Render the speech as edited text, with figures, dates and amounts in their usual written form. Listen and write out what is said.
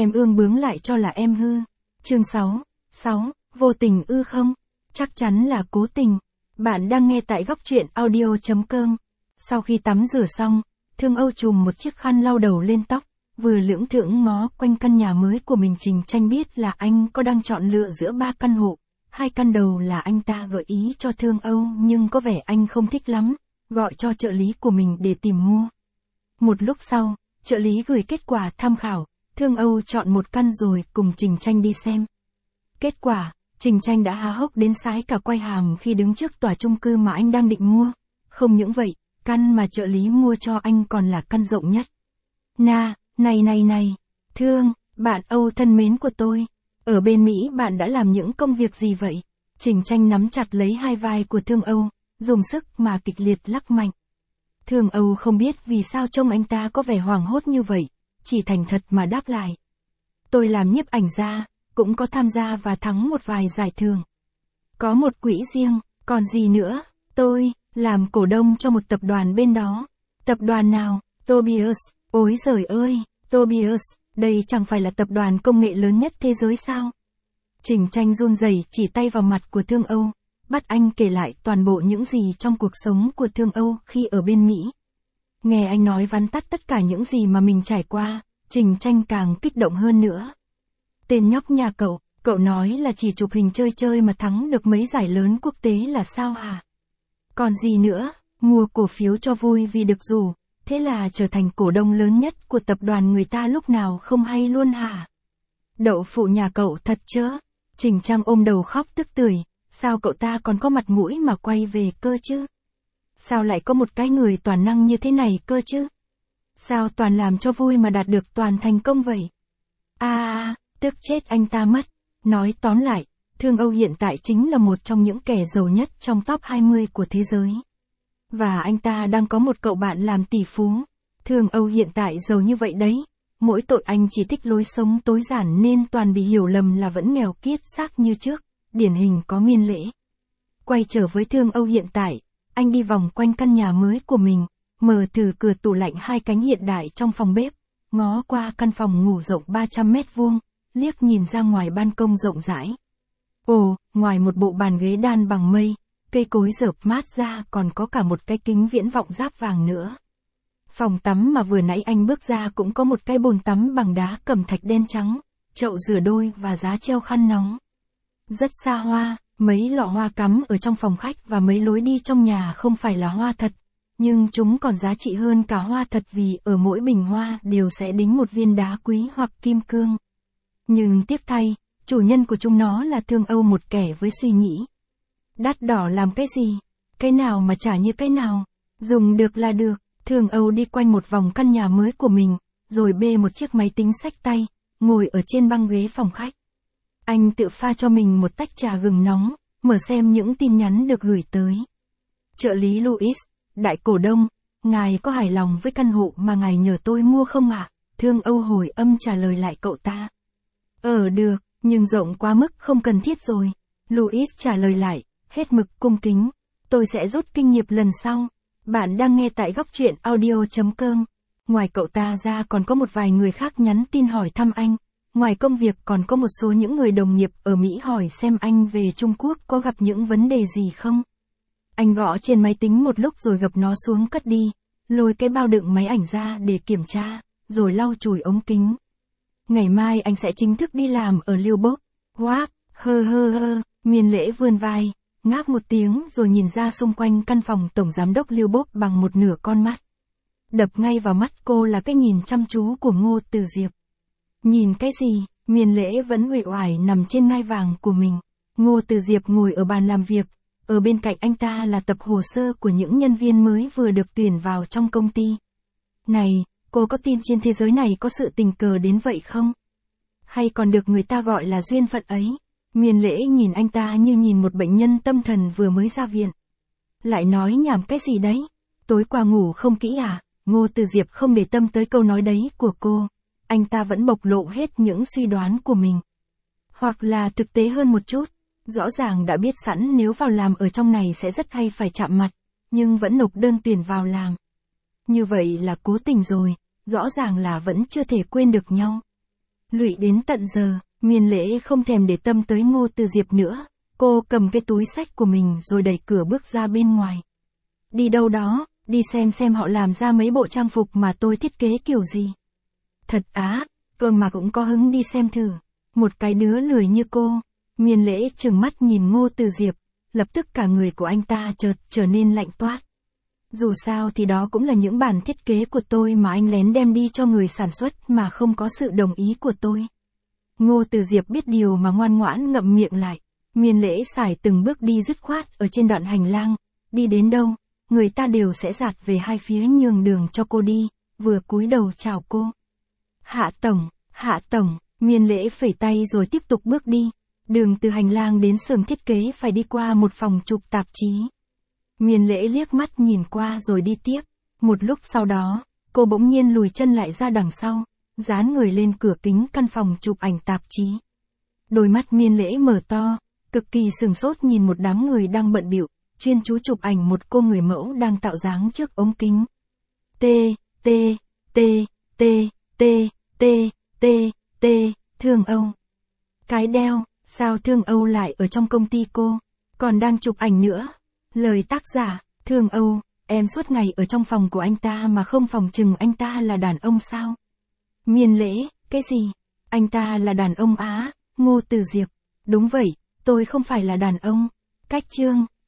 Em ương bướng lại cho là em hư. Chương 6. Vô tình ư không? Chắc chắn là cố tình. Bạn đang nghe tại góc truyện audio.com. Sau khi tắm rửa xong, Thương Âu chùm một chiếc khăn lau đầu lên tóc, vừa lưỡng thưởng ngó quanh căn nhà mới của mình. Trình Tranh biết là anh có đang chọn lựa giữa 3 căn hộ. 2 căn đầu là anh ta gợi ý cho Thương Âu nhưng có vẻ anh không thích lắm, gọi cho trợ lý của mình để tìm mua. Một lúc sau, trợ lý gửi kết quả tham khảo, Thương Âu chọn một căn rồi cùng Trình Tranh đi xem. Kết quả, Trình Tranh đã há hốc đến sái cả quai hàm khi đứng trước tòa chung cư mà anh đang định mua. Không những vậy, căn mà trợ lý mua cho anh còn là căn rộng nhất. Này, Thương, bạn Âu thân mến của tôi, ở bên Mỹ bạn đã làm những công việc gì vậy? Trình Tranh nắm chặt lấy hai vai của Thương Âu, dùng sức mà kịch liệt lắc mạnh. Thương Âu không biết vì sao trông anh ta có vẻ hoảng hốt như vậy, chỉ thành thật mà đáp lại. Tôi làm nhiếp ảnh gia, cũng có tham gia và thắng một vài giải thưởng. Có một quỹ riêng, còn gì nữa, tôi làm cổ đông cho một tập đoàn bên đó. Tập đoàn nào? Tobias. Ôi giời ơi, Tobias, đây chẳng phải là tập đoàn công nghệ lớn nhất thế giới sao? Trình Tranh run rẩy chỉ tay vào mặt của Thương Âu, bắt anh kể lại toàn bộ những gì trong cuộc sống của Thương Âu khi ở bên Mỹ. Nghe anh nói vắn tắt tất cả những gì mà mình trải qua, Trình Tranh càng kích động hơn nữa. Tên nhóc nhà cậu nói là chỉ chụp hình chơi mà thắng được mấy giải lớn quốc tế là sao hả? Còn gì nữa, mua cổ phiếu cho vui vì được rủ, thế là trở thành cổ đông lớn nhất của tập đoàn người ta lúc nào không hay luôn hả? Đậu phụ nhà cậu thật chớ. Trình Tranh ôm đầu khóc tức tưởi, sao cậu ta còn có mặt mũi mà quay về cơ chứ? Sao lại có một cái người toàn năng như thế này cơ chứ? Sao toàn làm cho vui mà đạt được toàn thành công vậy? Tức chết anh ta mất. Nói tóm lại, Thương Âu hiện tại chính là một trong những kẻ giàu nhất trong top 20 của thế giới. Và anh ta đang có một cậu bạn làm tỷ phú. Thương Âu hiện tại giàu như vậy đấy. Mỗi tội anh chỉ thích lối sống tối giản nên toàn bị hiểu lầm là vẫn nghèo kiết xác như trước, điển hình có miên lễ. Quay trở với Thương Âu hiện tại, anh đi vòng quanh căn nhà mới của mình, mở thử cửa tủ lạnh 2 cánh hiện đại trong phòng bếp, ngó qua căn phòng ngủ rộng 300 mét vuông, liếc nhìn ra ngoài ban công rộng rãi. Ồ, ngoài một bộ bàn ghế đan bằng mây, cây cối rợp mát ra còn có cả một cái kính viễn vọng giáp vàng nữa. Phòng tắm mà vừa nãy anh bước ra cũng có một cái bồn tắm bằng đá cẩm thạch đen trắng, chậu rửa đôi và giá treo khăn nóng. Rất xa hoa, mấy lọ hoa cắm ở trong phòng khách và mấy lối đi trong nhà không phải là hoa thật, nhưng chúng còn giá trị hơn cả hoa thật vì ở mỗi bình hoa đều sẽ đính một viên đá quý hoặc kim cương. Nhưng tiếc thay, chủ nhân của chúng nó là Thương Âu, một kẻ với suy nghĩ. Đắt đỏ làm cái gì? Cái nào mà chả như cái nào? Dùng được là được. Thương Âu đi quanh một vòng căn nhà mới của mình, rồi bê một chiếc máy tính xách tay, ngồi ở trên băng ghế phòng khách. Anh tự pha cho mình một tách trà gừng nóng, mở xem những tin nhắn được gửi tới. Trợ lý Louis, đại cổ đông, ngài có hài lòng với căn hộ mà ngài nhờ tôi mua không ạ? Thương Âu hồi âm trả lời lại cậu ta. Được, nhưng rộng quá mức không cần thiết rồi. Louis trả lời lại, hết mực cung kính. Tôi sẽ rút kinh nghiệm lần sau. Bạn đang nghe tại góc truyện audio.com. Ngoài cậu ta ra còn có một vài người khác nhắn tin hỏi thăm anh. Ngoài công việc còn có một số những người đồng nghiệp ở Mỹ hỏi xem anh về Trung Quốc có gặp những vấn đề gì không. Anh gõ trên máy tính một lúc rồi gập nó xuống cất đi, lôi cái bao đựng máy ảnh ra để kiểm tra, rồi lau chùi ống kính. Ngày mai anh sẽ chính thức đi làm ở Liêu Bốc. Wow, Miên Lễ vươn vai, ngáp một tiếng rồi nhìn ra xung quanh căn phòng tổng giám đốc Liêu Bốc bằng một nửa con mắt. Đập ngay vào mắt cô là cái nhìn chăm chú của Ngô Từ Diệp. Nhìn cái gì? Miên Lễ vẫn uể oải nằm trên ngai vàng của mình. Ngô Từ Diệp ngồi ở bàn làm việc, ở bên cạnh anh ta là tập hồ sơ của những nhân viên mới vừa được tuyển vào trong công ty. Này, cô có tin trên thế giới này có sự tình cờ đến vậy không? Hay còn được người ta gọi là duyên phận ấy? Miên Lễ nhìn anh ta như nhìn một bệnh nhân tâm thần vừa mới ra viện. Lại nói nhảm cái gì đấy? Tối qua ngủ không kỹ à? Ngô Từ Diệp không để tâm tới câu nói đấy của cô. Anh ta vẫn bộc lộ hết những suy đoán của mình. Hoặc là thực tế hơn một chút. Rõ ràng đã biết sẵn nếu vào làm ở trong này sẽ rất hay phải chạm mặt, nhưng vẫn nộp đơn tuyển vào làm. Như vậy là cố tình rồi, rõ ràng là vẫn chưa thể quên được nhau. Lụy đến tận giờ, Miên Lễ không thèm để tâm tới Ngô Từ Diệp nữa. Cô cầm cái túi xách của mình rồi đẩy cửa bước ra bên ngoài. Đi đâu đó, đi xem họ làm ra mấy bộ trang phục mà tôi thiết kế kiểu gì. Thật á, cơ mà cũng có hứng đi xem thử. Một cái đứa lười như cô. Miên Lễ trừng mắt nhìn Ngô Từ Diệp, lập tức cả người của anh ta chợt trở nên lạnh toát. Dù sao thì đó cũng là những bản thiết kế của tôi mà anh lén đem đi cho người sản xuất mà không có sự đồng ý của tôi. Ngô Từ Diệp biết điều mà ngoan ngoãn ngậm miệng lại. Miên Lễ sải từng bước đi dứt khoát ở trên đoạn hành lang. Đi đến đâu, người ta đều sẽ dạt về hai phía nhường đường cho cô đi, vừa cúi đầu chào cô. Hạ tổng, Miên Lễ phẩy tay rồi tiếp tục bước đi. Đường từ hành lang đến xưởng thiết kế phải đi qua một phòng chụp tạp chí. Miên Lễ liếc mắt nhìn qua rồi đi tiếp. Một lúc sau đó, cô bỗng nhiên lùi chân lại ra đằng sau, dán người lên cửa kính căn phòng chụp ảnh tạp chí. Đôi mắt Miên Lễ mở to, cực kỳ sửng sốt nhìn một đám người đang bận bịu, chuyên chú chụp ảnh một cô người mẫu đang tạo dáng trước ống kính. Thương Âu. Cái đeo, sao Thương Âu lại ở trong công ty cô, còn đang chụp ảnh nữa. Lời tác giả, Thương Âu, em suốt ngày ở trong phòng của anh ta mà không phòng chừng anh ta là đàn ông sao? Miên Lễ, cái gì? Anh ta là đàn ông á? Ngô Từ Diệp, đúng vậy, tôi không phải là đàn ông. Cách chương